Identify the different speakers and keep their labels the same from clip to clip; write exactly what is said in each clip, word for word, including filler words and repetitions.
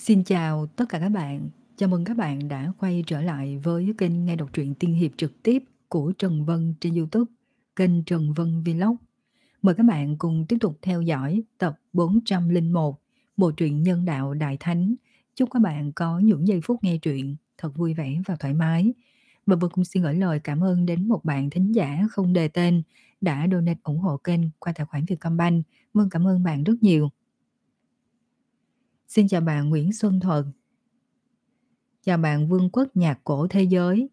Speaker 1: Xin chào tất cả các bạn. Chào mừng các bạn đã quay trở lại với kênh nghe đọc truyện tiên hiệp trực tiếp của Trần Vân trên YouTube, kênh Trần Vân Vlog. Mời các bạn cùng tiếp tục theo dõi tập bốn trăm lẻ một, bộ truyện Nhân đạo Đại Thánh. Chúc các bạn có những giây phút nghe truyện thật vui vẻ và thoải mái. Và Vân cũng xin gửi lời cảm ơn đến một bạn thính giả không đề tên đã donate ủng hộ kênh qua tài khoản Vietcombank. Vân cảm ơn bạn rất nhiều. Xin chào bạn Nguyễn Xuân Thuận. Chào bạn Vương quốc nhạc cổ thế giới.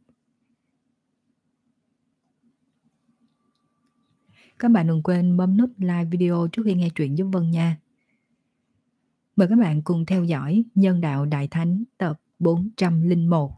Speaker 1: Các bạn đừng quên bấm nút like video trước khi nghe truyện giúp Vân nha. Mời các bạn cùng theo dõi Nhân đạo Đại Thánh tập bốn trăm lẻ một.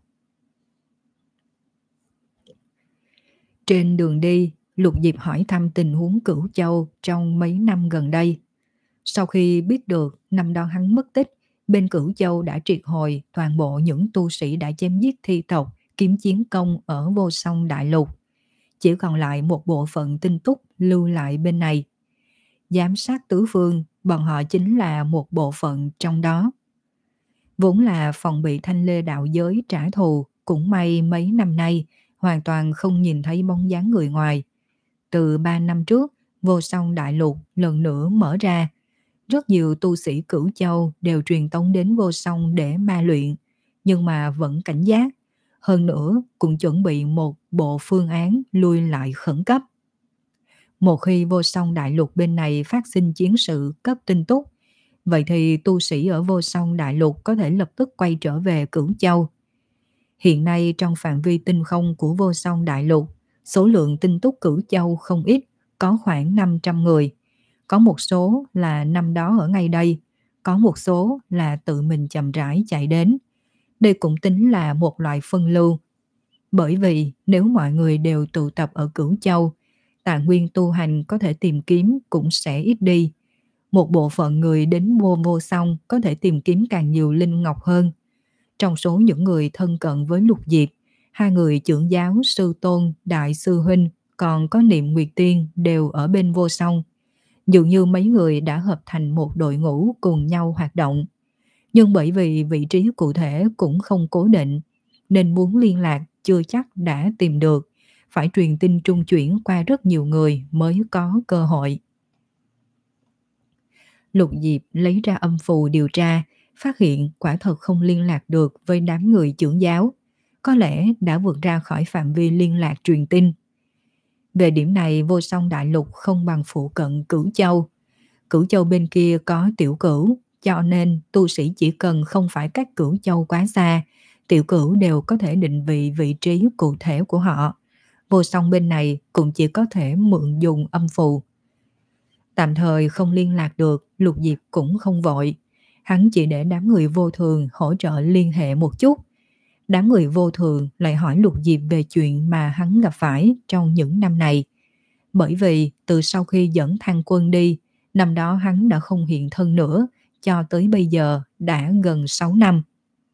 Speaker 1: Trên đường đi, Lục Diệp hỏi thăm tình huống Cửu Châu trong mấy năm gần đây. Sau khi biết được năm đó hắn mất tích, bên Cửu Châu đã triệt hồi toàn bộ những tu sĩ đã chém giết thi tộc, kiếm chiến công ở Vô Song Đại Lục. Chỉ còn lại một bộ phận tinh túc lưu lại bên này. Giám sát tứ phương, bọn họ chính là một bộ phận trong đó. Vốn là phòng bị Thanh Lê đạo giới trả thù, cũng may mấy năm nay hoàn toàn không nhìn thấy bóng dáng người ngoài. Từ ba năm trước, Vô Song Đại Lục lần nữa mở ra. Rất nhiều tu sĩ Cửu Châu đều truyền tống đến Vô Song để ma luyện, nhưng mà vẫn cảnh giác. Hơn nữa cũng chuẩn bị một bộ phương án lui lại khẩn cấp. Một khi Vô Song Đại Lục bên này phát sinh chiến sự cấp tinh túc, vậy thì tu sĩ ở Vô Song Đại Lục có thể lập tức quay trở về Cửu Châu. Hiện nay trong phạm vi tinh không của Vô Song Đại Lục, số lượng tinh túc Cửu Châu không ít, có khoảng năm trăm người. Có một số là năm đó ở ngay đây, có một số là tự mình chậm rãi chạy đến. Đây cũng tính là một loại phân lưu. Bởi vì nếu mọi người đều tụ tập ở Cửu Châu, tài nguyên tu hành có thể tìm kiếm cũng sẽ ít đi. Một bộ phận người đến vô vô song có thể tìm kiếm càng nhiều linh ngọc hơn. Trong số những người thân cận với Lục Diệp, hai người trưởng giáo sư tôn, đại sư huynh, còn có Niệm Nguyệt Tiên đều ở bên vô song. Dường như mấy người đã hợp thành một đội ngũ cùng nhau hoạt động. Nhưng bởi vì vị trí cụ thể cũng không cố định, nên muốn liên lạc chưa chắc đã tìm được, phải truyền tin trung chuyển qua rất nhiều người mới có cơ hội. Lục Diệp lấy ra âm phù điều tra, phát hiện quả thật không liên lạc được với đám người trưởng giáo, có lẽ đã vượt ra khỏi phạm vi liên lạc truyền tin. Về điểm này Vô Song Đại Lục không bằng phụ cận Cửu Châu. Cửu Châu bên kia có Tiểu Cửu, cho nên tu sĩ chỉ cần không phải cách Cửu Châu quá xa, Tiểu Cửu đều có thể định vị vị trí cụ thể của họ. Vô Song bên này cũng chỉ có thể mượn dùng âm phù. Tạm thời không liên lạc được, Lục Diệp cũng không vội. Hắn chỉ để đám người vô thường hỗ trợ liên hệ một chút. Đám người vô thường lại hỏi Lục Diệp về chuyện mà hắn gặp phải trong những năm này. Bởi vì từ sau khi dẫn Thăng Quân đi, năm đó hắn đã không hiện thân nữa, cho tới bây giờ đã gần sáu năm.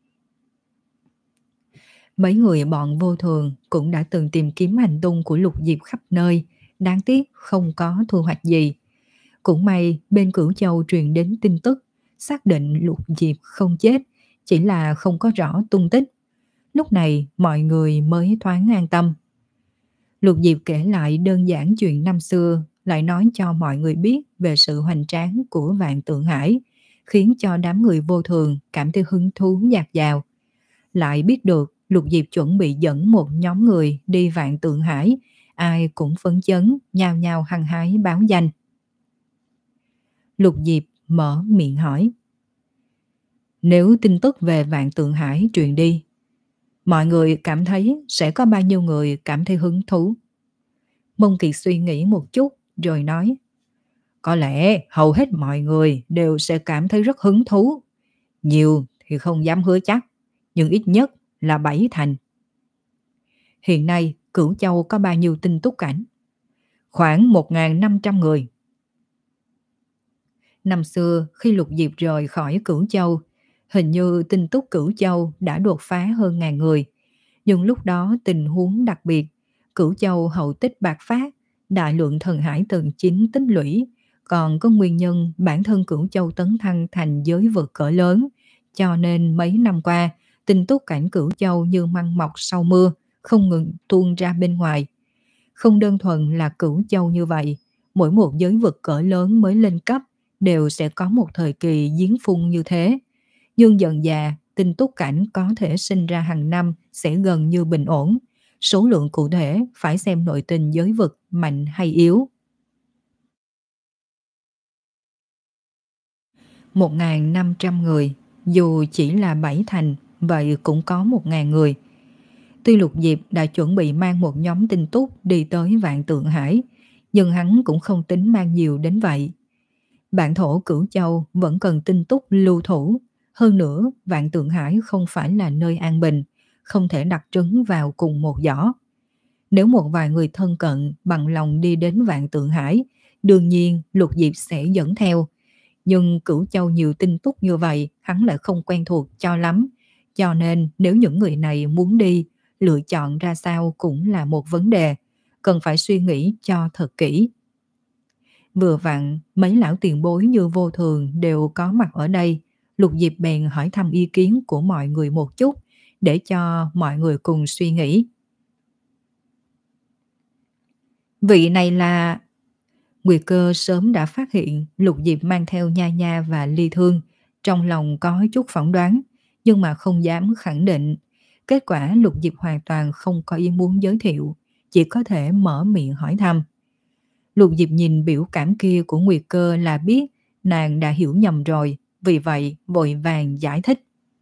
Speaker 1: Mấy người bọn vô thường cũng đã từng tìm kiếm hành tung của Lục Diệp khắp nơi, đáng tiếc không có thu hoạch gì. Cũng may bên Cửu Châu truyền đến tin tức, xác định Lục Diệp không chết, chỉ là không có rõ tung tích. Lúc này mọi người mới thoáng an tâm. Lục Diệp kể lại đơn giản chuyện năm xưa, lại nói cho mọi người biết về sự hoành tráng của Vạn Tượng Hải, khiến cho đám người vô thường cảm thấy hứng thú dạt dào. Lại biết được Lục Diệp chuẩn bị dẫn một nhóm người đi Vạn Tượng Hải, ai cũng phấn chấn, nhao nhao hăng hái báo danh. Lục Diệp mở miệng hỏi: nếu tin tức về Vạn Tượng Hải truyền đi, mọi người cảm thấy sẽ có bao nhiêu người cảm thấy hứng thú? Mông Kiệt suy nghĩ một chút rồi nói: có lẽ hầu hết mọi người đều sẽ cảm thấy rất hứng thú. Nhiều thì không dám hứa chắc, nhưng ít nhất là bảy thành. Hiện nay Cửu Châu có bao nhiêu tinh túc cảnh? Khoảng một nghìn năm trăm người. Năm xưa khi Lục Diệp rời khỏi Cửu Châu, hình như tinh túc Cửu Châu đã đột phá hơn ngàn người. Nhưng lúc đó tình huống đặc biệt, Cửu Châu hậu tích bạc phát, đại lượng thần hải tầng chín tích lũy, còn có nguyên nhân bản thân Cửu Châu tấn thăng thành giới vực cỡ lớn, cho nên mấy năm qua, tinh túc cảnh Cửu Châu như măng mọc sau mưa, không ngừng tuôn ra bên ngoài. Không đơn thuần là Cửu Châu như vậy, mỗi một giới vực cỡ lớn mới lên cấp đều sẽ có một thời kỳ giếng phun như thế. Nhưng dần dà, tinh túc cảnh có thể sinh ra hàng năm sẽ gần như bình ổn. Số lượng cụ thể phải xem nội tình giới vực mạnh hay yếu. một nghìn năm trăm người, dù chỉ là bảy thành, vậy cũng có một nghìn người. Tuy Lục Diệp đã chuẩn bị mang một nhóm tinh túc đi tới Vạn Tượng Hải, nhưng hắn cũng không tính mang nhiều đến vậy. Bản thổ Cửu Châu vẫn cần tinh túc lưu thủ. Hơn nữa, Vạn Tượng Hải không phải là nơi an bình, không thể đặt trứng vào cùng một giỏ. Nếu một vài người thân cận bằng lòng đi đến Vạn Tượng Hải, đương nhiên Lục Diệp sẽ dẫn theo. Nhưng Cửu Châu nhiều tinh túc như vậy, hắn lại không quen thuộc cho lắm. Cho nên nếu những người này muốn đi, lựa chọn ra sao cũng là một vấn đề, cần phải suy nghĩ cho thật kỹ. Vừa vặn, mấy lão tiền bối như Vô Thường đều có mặt ở đây. Lục Diệp bèn hỏi thăm ý kiến của mọi người một chút, để cho mọi người cùng suy nghĩ. Vị này là... Nguyệt Cơ sớm đã phát hiện Lục Diệp mang theo Nha Nha và Ly Thương, trong lòng có chút phỏng đoán, nhưng mà không dám khẳng định. Kết quả Lục Diệp hoàn toàn không có ý muốn giới thiệu, chỉ có thể mở miệng hỏi thăm. Lục Diệp nhìn biểu cảm kia của Nguyệt Cơ là biết nàng đã hiểu nhầm rồi, vì vậy vội vàng giải thích.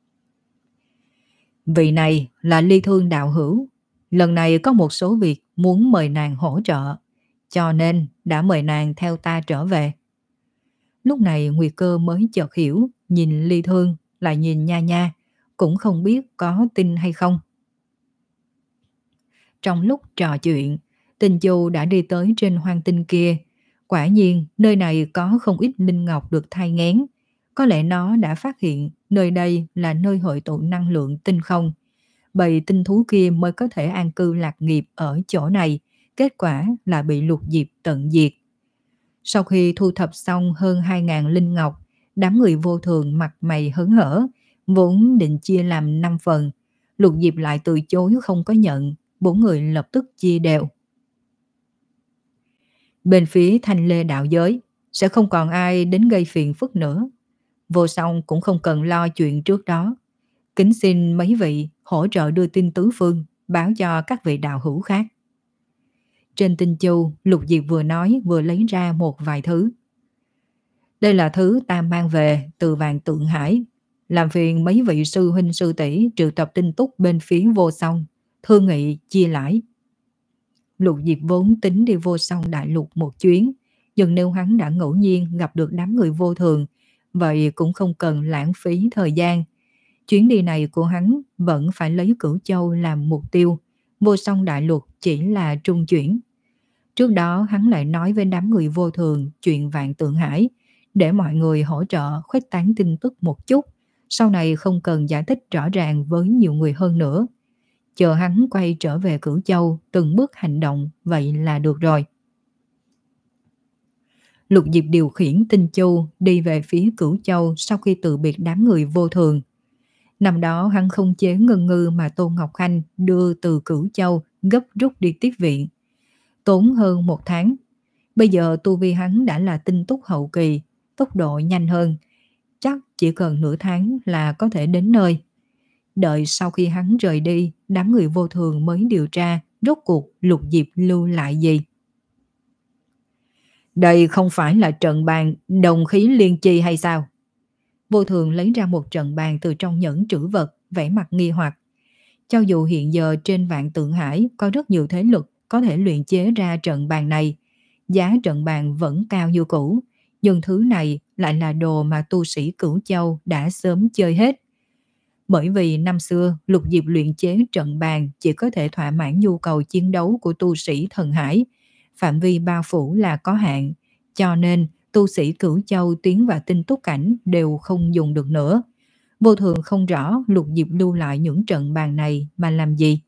Speaker 1: Vị này là Ly Thương đạo hữu, lần này có một số việc muốn mời nàng hỗ trợ, cho nên đã mời nàng theo ta trở về. Lúc này Nguyệt Cơ mới chợt hiểu, nhìn Ly Thương lại nhìn Nha Nha, cũng không biết có tin hay không. Trong lúc trò chuyện, Tình Chu đã đi tới trên hoang tinh kia. Quả nhiên nơi này có không ít linh ngọc được thai nghén. Có lẽ nó đã phát hiện nơi đây là nơi hội tụ năng lượng tinh không. Bầy tinh thú kia mới có thể an cư lạc nghiệp ở chỗ này. Kết quả là bị Lục Diệp tận diệt. Sau khi thu thập xong hơn hai nghìn linh ngọc, đám người Vô Thường mặt mày hớn hở, vốn định chia làm năm phần. Lục Diệp lại từ chối không có nhận, bốn người lập tức chia đều. Bên phía Thanh Lê đạo giới, sẽ không còn ai đến gây phiền phức nữa. Vô Song cũng không cần lo chuyện trước đó. Kính xin mấy vị hỗ trợ đưa tin tứ phương, báo cho các vị đạo hữu khác. Trên tinh chu, Lục Diệp vừa nói vừa lấy ra một vài thứ. Đây là thứ ta mang về từ Vạn Tượng Hải. Làm phiền mấy vị sư huynh sư tỷ triệu tập tinh túc bên phía Vô Song, thương nghị chia lãi. Lục Diệp vốn tính đi Vô Song đại lục một chuyến, nhưng nếu hắn đã ngẫu nhiên gặp được đám người Vô Thường, vậy cũng không cần lãng phí thời gian. Chuyến đi này của hắn vẫn phải lấy Cửu Châu làm mục tiêu, Vô Song đại lục chỉ là trung chuyển. Trước đó hắn lại nói với đám người Vô Thường chuyện Vạn Tượng Hải, để mọi người hỗ trợ khuếch tán tin tức một chút, sau này không cần giải thích rõ ràng với nhiều người hơn nữa. Chờ hắn quay trở về Cửu Châu từng bước hành động, vậy là được rồi. Lục Diệp điều khiển Tinh Chu đi về phía Cửu Châu sau khi từ biệt đám người Vô Thường. Năm đó hắn không chế Ngân Ngư mà Tôn Ngọc Khanh đưa từ Cửu Châu gấp rút đi tiếp viện. Tốn hơn một tháng. Bây giờ tu vi hắn đã là tinh túc hậu kỳ, tốc độ nhanh hơn. Chắc chỉ cần nửa tháng là có thể đến nơi. Đợi sau khi hắn rời đi, đám người Vô Thường mới điều tra rốt cuộc Lục Diệp lưu lại gì. Đây không phải là trận bàn đồng khí liên chi hay sao? Vô Thường lấy ra một trận bàn từ trong nhẫn trữ vật, vẻ mặt nghi hoặc. Cho dù hiện giờ trên Vạn Tượng Hải có rất nhiều thế lực có thể luyện chế ra trận bàn này, giá trận bàn vẫn cao như cũ, nhưng thứ này lại là đồ mà tu sĩ Cửu Châu đã sớm chơi hết. Bởi vì năm xưa Lục Diệp luyện chế trận bàn chỉ có thể thỏa mãn nhu cầu chiến đấu của tu sĩ thần hải, phạm vi bao phủ là có hạn, cho nên tu sĩ Cửu Châu tiến vào tinh túc cảnh đều không dùng được nữa. Vô Thường không rõ Lục Diệp lưu lại những trận bàn này mà làm gì.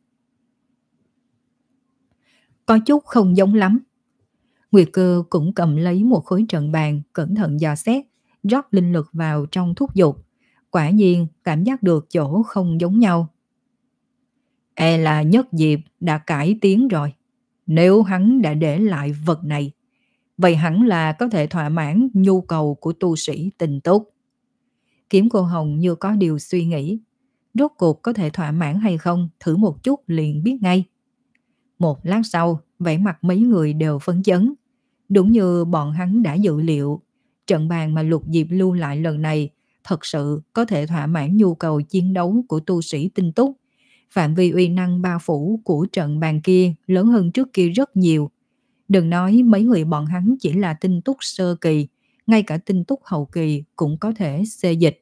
Speaker 1: Có chút không giống lắm. Nguyệt Cơ cũng cầm lấy một khối trận bàn, cẩn thận dò xét, rót linh lực vào trong thúc dục. Quả nhiên cảm giác được chỗ không giống nhau. E là Nhất Diệp đã cải tiến rồi. Nếu hắn đã để lại vật này, vậy hẳn là có thể thỏa mãn nhu cầu của tu sĩ tình túc. Kiếm cô Hồng như có điều suy nghĩ. Rốt cuộc có thể thỏa mãn hay không, thử một chút liền biết ngay. Một lát sau, vẻ mặt mấy người đều phấn chấn. Đúng như bọn hắn đã dự liệu, trận bàn mà Lục Diệp lưu lại lần này thật sự có thể thỏa mãn nhu cầu chiến đấu của tu sĩ tinh túc. Phạm vi uy năng bao phủ của trận bàn kia lớn hơn trước kia rất nhiều. Đừng nói mấy người bọn hắn chỉ là tinh túc sơ kỳ, ngay cả tinh túc hậu kỳ cũng có thể xê dịch.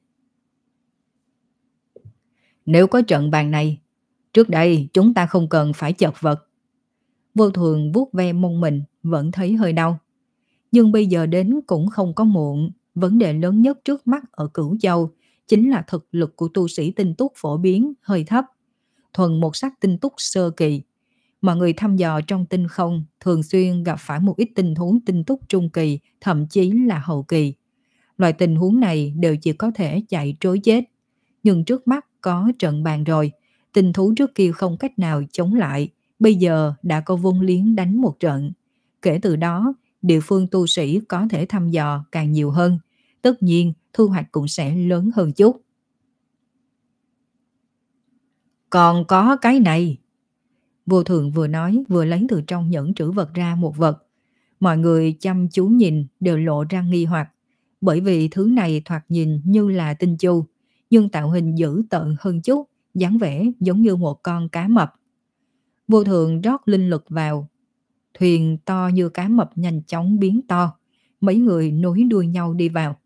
Speaker 1: Nếu có trận bàn này, trước đây chúng ta không cần phải chật vật. Vô Thường vuốt ve mông mình vẫn thấy hơi đau. Nhưng bây giờ đến cũng không có muộn. Vấn đề lớn nhất trước mắt ở Cửu Châu chính là thực lực của tu sĩ tinh túc phổ biến hơi thấp. Thuần một sắc tinh túc sơ kỳ. Mọi người thăm dò trong tinh không thường xuyên gặp phải một ít tình huống tinh túc trung kỳ, thậm chí là hậu kỳ. Loại tình huống này đều chỉ có thể chạy trối chết. Nhưng trước mắt có trận bàn rồi, tình thú trước kia không cách nào chống lại, bây giờ đã có vốn liếng đánh một trận. Kể từ đó, địa phương tu sĩ có thể thăm dò càng nhiều hơn, tất nhiên thu hoạch cũng sẽ lớn hơn chút. Còn có cái này. Vô Thường vừa nói vừa lấy từ trong nhẫn trữ vật ra một vật. Mọi người chăm chú nhìn đều lộ ra nghi hoặc, bởi vì thứ này thoạt nhìn như là tinh chu, nhưng tạo hình dữ tợn hơn chút, dáng vẻ giống như một con cá mập. Vô Thường rót linh lực vào, thuyền to như cá mập nhanh chóng biến to, mấy người nối đuôi nhau đi vào.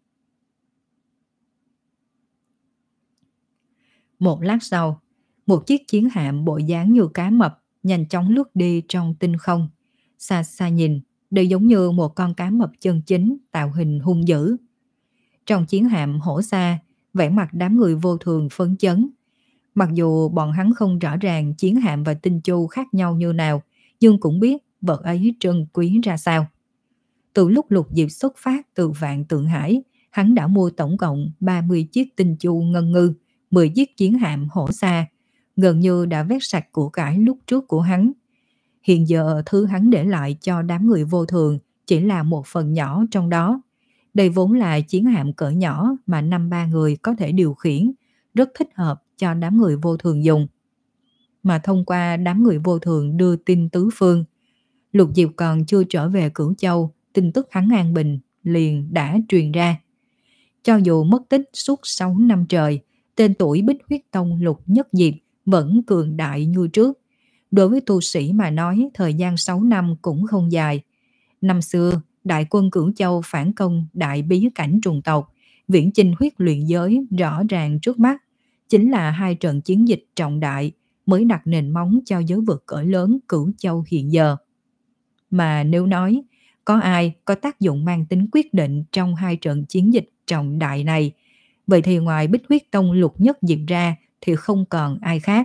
Speaker 1: Một lát sau, một chiếc chiến hạm bộ dáng như cá mập nhanh chóng lướt đi trong tinh không. Xa xa nhìn, đều giống như một con cá mập chân chính tạo hình hung dữ. Trong chiến hạm hổ xa, vẻ mặt đám người Vô Thường phấn chấn. Mặc dù bọn hắn không rõ ràng chiến hạm và tinh chu khác nhau như nào, nhưng cũng biết vật ấy trân quý ra sao. Từ lúc Lục Diệp xuất phát từ Vạn Tượng Hải, hắn đã mua tổng cộng ba mươi chiếc tinh chu ngân ngư, mười chiếc chiến hạm hổ xa, gần như đã vét sạch của cải lúc trước của hắn. Hiện giờ thứ hắn để lại cho đám người Vô Thường chỉ là một phần nhỏ trong đó. Đây vốn là chiến hạm cỡ nhỏ mà năm ba người có thể điều khiển, rất thích hợp cho đám người Vô Thường dùng. Mà thông qua đám người Vô Thường đưa tin tứ phương, Lục Diệp còn chưa trở về Cửu Châu, tin tức hắn an bình liền đã truyền ra. Cho dù mất tích suốt sáu năm trời, tên tuổi Bích Huyết Tông Lục Nhất Diệp vẫn cường đại như trước. Đối với tu sĩ mà nói, thời gian sáu năm cũng không dài. Năm xưa, đại quân Cửu Châu phản công đại bí cảnh trùng tộc, viễn chinh huyết luyện giới rõ ràng trước mắt. Chính là hai trận chiến dịch trọng đại mới đặt nền móng cho giới vực cỡ lớn Cửu Châu hiện giờ. Mà nếu nói, có ai có tác dụng mang tính quyết định trong hai trận chiến dịch trọng đại này, vậy thì ngoài Bích Huyết Tông Lục Nhất Diệp ra thì không còn ai khác.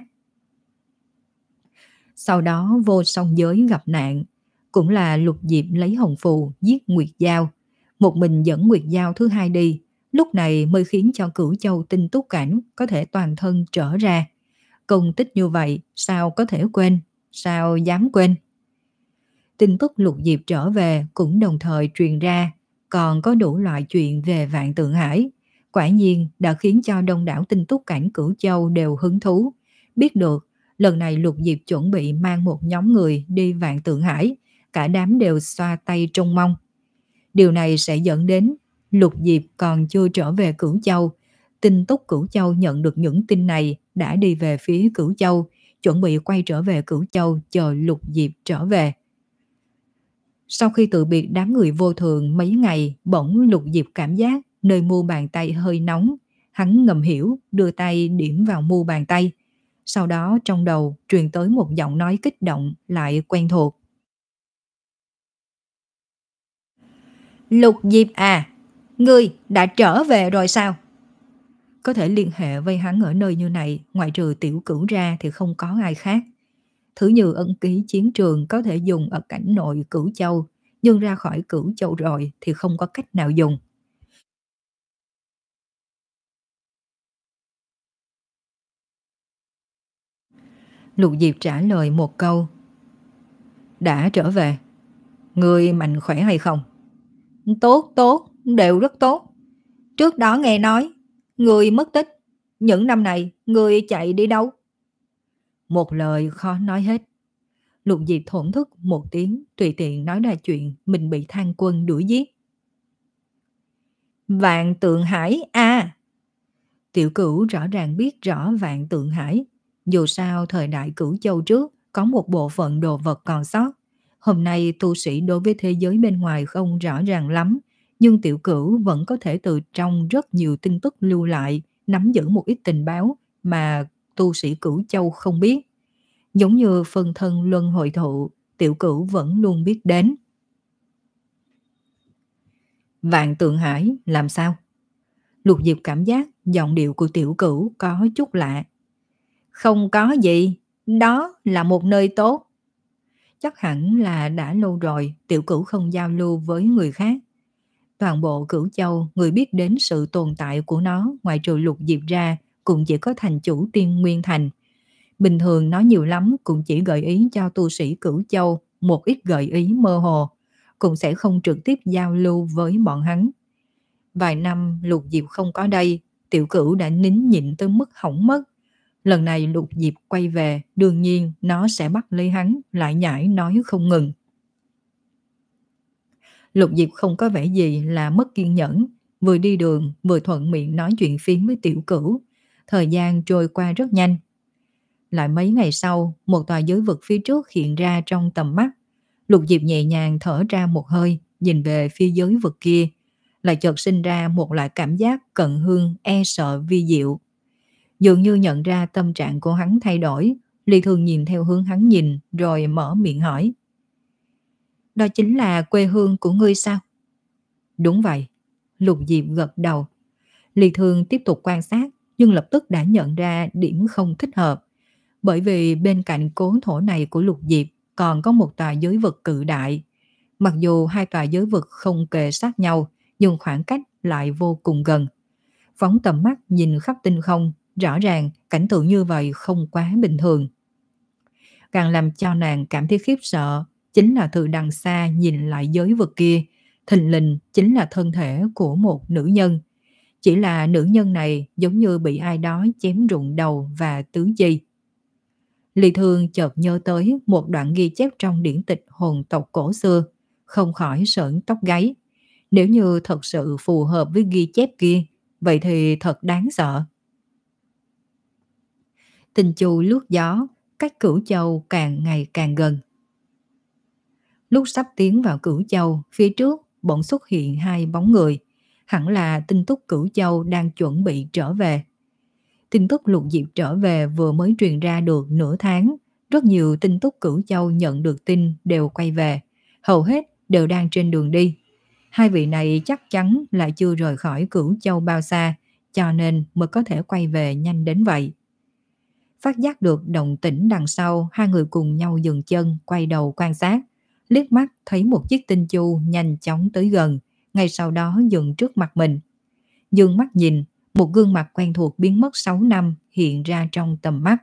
Speaker 1: Sau đó Vô Song Giới gặp nạn, cũng là Lục Diệp lấy hồng phù giết Nguyệt Giao, một mình dẫn Nguyệt Giao thứ hai đi, lúc này mới khiến cho Cửu Châu tinh túc cảnh có thể toàn thân trở ra. Công tích như vậy sao có thể quên, sao dám quên. Tin tức Lục Diệp trở về cũng đồng thời truyền ra, còn có đủ loại chuyện về Vạn Tượng Hải. Quả nhiên đã khiến cho đông đảo tinh túc cảnh Cửu Châu đều hứng thú. Biết được, lần này Lục Diệp chuẩn bị mang một nhóm người đi Vạn Tượng Hải, cả đám đều xoa tay trông mong. Điều này sẽ dẫn đến Lục Diệp còn chưa trở về Cửu Châu. Tinh túc Cửu Châu nhận được những tin này đã đi về phía Cửu Châu, chuẩn bị quay trở về Cửu Châu chờ Lục Diệp trở về. Sau khi từ biệt đám người Vô Thường mấy ngày, bỗng Lục Diệp cảm giác nơi mu bàn tay hơi nóng. Hắn ngầm hiểu, đưa tay điểm vào mu bàn tay. Sau đó trong đầu truyền tới một giọng nói kích động lại quen thuộc. Lục Diệp à, ngươi đã trở về rồi sao? Có thể liên hệ với hắn ở nơi như này, ngoại trừ Tiểu Cửu ra thì không có ai khác. Thử như ân ký chiến trường có thể dùng ở cảnh nội Cửu Châu, nhưng ra khỏi Cửu Châu rồi thì không có cách nào dùng. Lục Diệp trả lời một câu. Đã trở về. Người mạnh khỏe hay không? Tốt, tốt, đều rất tốt. Trước đó nghe nói, người mất tích. Những năm này, người chạy đi đâu? Một lời khó nói hết. Lục Diệp thổn thức một tiếng, tùy tiện nói ra chuyện mình bị Thang Quân đuổi giết. Vạn Tượng Hải à? Tiểu Cửu rõ ràng biết rõ Vạn Tượng Hải. Dù sao thời đại Cửu Châu trước có một bộ phận đồ vật còn sót. Hôm nay tu sĩ đối với thế giới bên ngoài không rõ ràng lắm, nhưng Tiểu Cửu vẫn có thể từ trong rất nhiều tin tức lưu lại, nắm giữ một ít tình báo mà tu sĩ Cửu Châu không biết. Giống như phân thân luân hồi thụ, Tiểu Cửu vẫn luôn biết đến. Vạn Tượng Hải làm sao? Lục Diệp cảm giác giọng điệu của Tiểu Cửu có chút lạ. Không có gì, đó là một nơi tốt. Chắc hẳn là đã lâu rồi Tiểu Cửu không giao lưu với người khác. Toàn bộ Cửu Châu, người biết đến sự tồn tại của nó ngoài trừ Lục Diệp ra cũng chỉ có thành chủ Tiên Nguyên Thành. Bình thường nói nhiều lắm cũng chỉ gợi ý cho tu sĩ Cửu Châu một ít gợi ý mơ hồ, cũng sẽ không trực tiếp giao lưu với bọn hắn. Vài năm Lục Diệp không có đây, Tiểu Cửu đã nín nhịn tới mức hỏng mất. Lần này Lục Diệp quay về, đương nhiên nó sẽ bắt lấy hắn, lại nhảy nói không ngừng. Lục Diệp không có vẻ gì là mất kiên nhẫn, vừa đi đường vừa thuận miệng nói chuyện phiếm với Tiểu Cửu. Thời gian trôi qua rất nhanh. Lại mấy ngày sau, một tòa giới vực phía trước hiện ra trong tầm mắt. Lục Diệp nhẹ nhàng thở ra một hơi, nhìn về phía giới vực kia, lại chợt sinh ra một loại cảm giác cận hương e sợ vi diệu. Dường như nhận ra tâm trạng của hắn thay đổi, Ly Thương nhìn theo hướng hắn nhìn rồi mở miệng hỏi. Đó chính là quê hương của ngươi sao? Đúng vậy. Lục Diệp gật đầu. Ly Thương tiếp tục quan sát nhưng lập tức đã nhận ra điểm không thích hợp. Bởi vì bên cạnh cố thổ này của Lục Diệp còn có một tòa giới vực cự đại. Mặc dù hai tòa giới vực không kề sát nhau nhưng khoảng cách lại vô cùng gần. Phóng tầm mắt nhìn khắp tinh không, rõ ràng cảnh tượng như vậy không quá bình thường. Càng làm cho nàng cảm thấy khiếp sợ chính là từ đằng xa nhìn lại giới vực kia, thình lình chính là thân thể của một nữ nhân. Chỉ là nữ nhân này giống như bị ai đó chém rụng đầu và tứ chi. Ly Thương chợt nhớ tới một đoạn ghi chép trong điển tịch hồn tộc cổ xưa, không khỏi sởn tóc gáy. Nếu như thật sự phù hợp với ghi chép kia, vậy thì thật đáng sợ. Tình chu lướt gió, cách Cửu Châu càng ngày càng gần. Lúc sắp tiến vào Cửu Châu, phía trước bỗng xuất hiện hai bóng người. Hẳn là tin tức Cửu Châu đang chuẩn bị trở về. Tin tức Lục Diệp trở về vừa mới truyền ra được nửa tháng. Rất nhiều tin tức Cửu Châu nhận được tin đều quay về. Hầu hết đều đang trên đường đi. Hai vị này chắc chắn là chưa rời khỏi Cửu Châu bao xa, cho nên mới có thể quay về nhanh đến vậy. Phát giác được động tĩnh đằng sau, hai người cùng nhau dừng chân, quay đầu quan sát. Liếc mắt thấy một chiếc tinh chu nhanh chóng tới gần, ngay sau đó dừng trước mặt mình. Dương mắt nhìn, một gương mặt quen thuộc biến mất sáu năm hiện ra trong tầm mắt.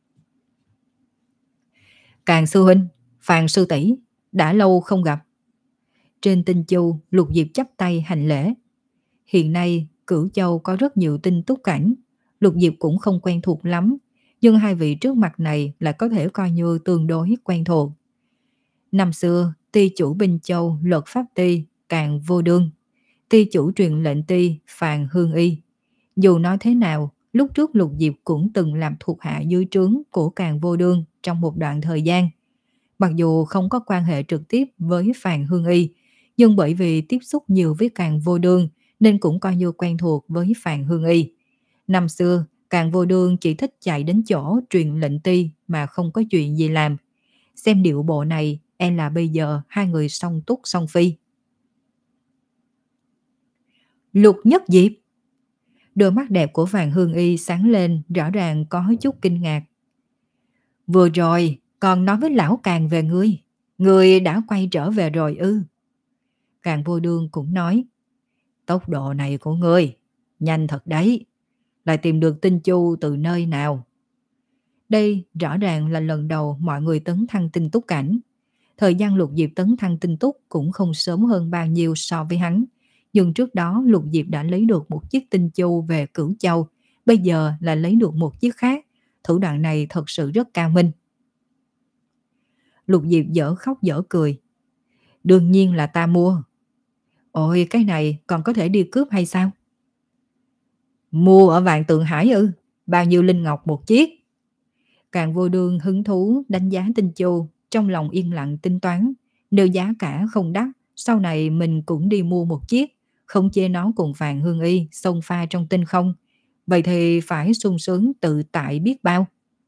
Speaker 1: Càng sư huynh, Phàn sư tỷ, đã lâu không gặp. Trên tinh chu, Lục Diệp chắp tay hành lễ. Hiện nay, Cửu Châu có rất nhiều tinh túc cảnh, Lục Diệp cũng không quen thuộc lắm, nhưng hai vị trước mặt này lại có thể coi như tương đối quen thuộc. Năm xưa, ty chủ Binh Châu Luật Pháp Ty Càng Vô Đương, ty chủ truyền lệnh ty Phàn Hương Y. Dù nói thế nào, lúc trước Lục Diệp cũng từng làm thuộc hạ dưới trướng của Càng Vô Đương trong một đoạn thời gian. Mặc dù không có quan hệ trực tiếp với Phàn Hương Y, nhưng bởi vì tiếp xúc nhiều với Càng Vô Đương nên cũng coi như quen thuộc với Phàn Hương Y. Năm xưa, Càng Vô Đương chỉ thích chạy đến chỗ truyền lệnh ty mà không có chuyện gì làm. Xem điệu bộ này, e là bây giờ hai người song túc song phi. Lục Nhất Diệp. Đôi mắt đẹp của Phàn Hương Y sáng lên, rõ ràng có chút kinh ngạc. Vừa rồi, còn nói với lão Càng về ngươi. Ngươi đã quay trở về rồi ư? Càng Vô Đương cũng nói. Tốc độ này của ngươi, nhanh thật đấy. Lại tìm được tinh chu từ nơi nào? Đây rõ ràng là lần đầu mọi người tấn thăng tinh túc cảnh. Thời gian Lục Diệp tấn thăng tinh túc cũng không sớm hơn bao nhiêu so với hắn. Nhưng trước đó Lục Diệp đã lấy được một chiếc tinh chu về Cửu Châu, bây giờ là lấy được một chiếc khác. Thủ đoạn này thật sự rất cao minh. Lục Diệp dở khóc dở cười. Đương nhiên là ta mua. Ôi, cái này còn có thể đi cướp hay sao? Mua ở Vạn Tượng Hải ư? Bao nhiêu linh ngọc một chiếc? Càng Vô Đương hứng thú đánh giá tinh chu, trong lòng yên lặng tính toán. Nếu giá cả không đắt, sau này mình cũng đi mua một chiếc, không chê nó cùng Phàn Hương Y xông pha trong tinh không. Vậy thì phải sung sướng tự tại biết bao.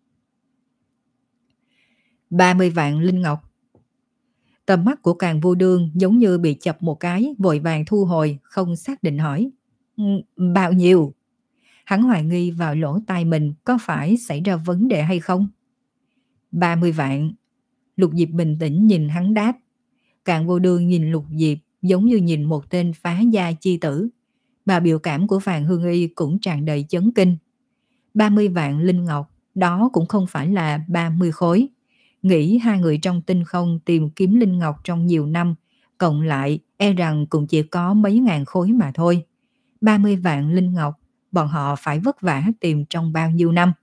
Speaker 1: ba mươi vạn linh ngọc. Tầm mắt của Càng Vô Đương giống như bị chập một cái, vội vàng thu hồi, không xác định hỏi. Bao nhiêu? Hắn hoài nghi vào lỗ tai mình có phải xảy ra vấn đề hay không? ba mươi vạn. Lục Diệp bình tĩnh nhìn hắn đáp. Càng Vô Đương nhìn Lục Diệp giống như nhìn một tên phá gia chi tử. Mà biểu cảm của Phàn Hương Y cũng tràn đầy chấn kinh. ba mươi vạn linh ngọc, đó cũng không phải là ba mươi khối. Nghĩ hai người trong tinh không tìm kiếm linh ngọc trong nhiều năm, cộng lại e rằng cũng chỉ có mấy ngàn khối mà thôi. ba mươi vạn linh ngọc, bọn họ phải vất vả tìm trong bao nhiêu năm.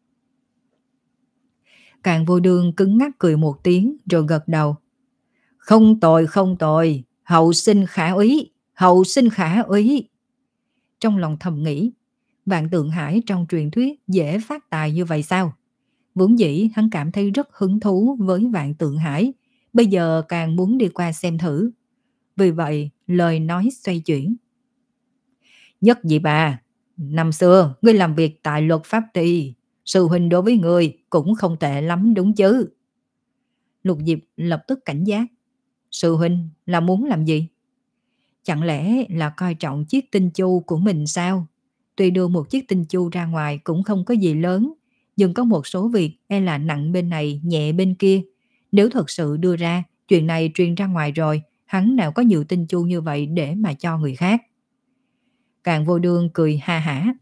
Speaker 1: Càng Vô Đương cứng ngắc cười một tiếng rồi gật đầu. Không tồi không tồi, hậu sinh khả úy, hậu sinh khả úy. Trong lòng thầm nghĩ, Vạn Tượng Hải trong truyền thuyết dễ phát tài như vậy sao? Vốn dĩ hắn cảm thấy rất hứng thú với Vạn Tượng Hải, bây giờ càng muốn đi qua xem thử. Vì vậy, lời nói xoay chuyển. Nhất Diệp à, năm xưa ngươi làm việc tại Luật Pháp Ty, sư huynh đối với ngươi cũng không tệ lắm đúng chứ? Lục Diệp lập tức cảnh giác. Sư huynh là muốn làm gì? Chẳng lẽ là coi trọng chiếc tinh chu của mình sao? Tuy đưa một chiếc tinh chu ra ngoài cũng không có gì lớn, nhưng có một số việc e là nặng bên này nhẹ bên kia. Nếu thật sự đưa ra, chuyện này truyền ra ngoài rồi, hắn nào có nhiều tinh chu như vậy để mà cho người khác. Càng Vô Đương cười ha hả.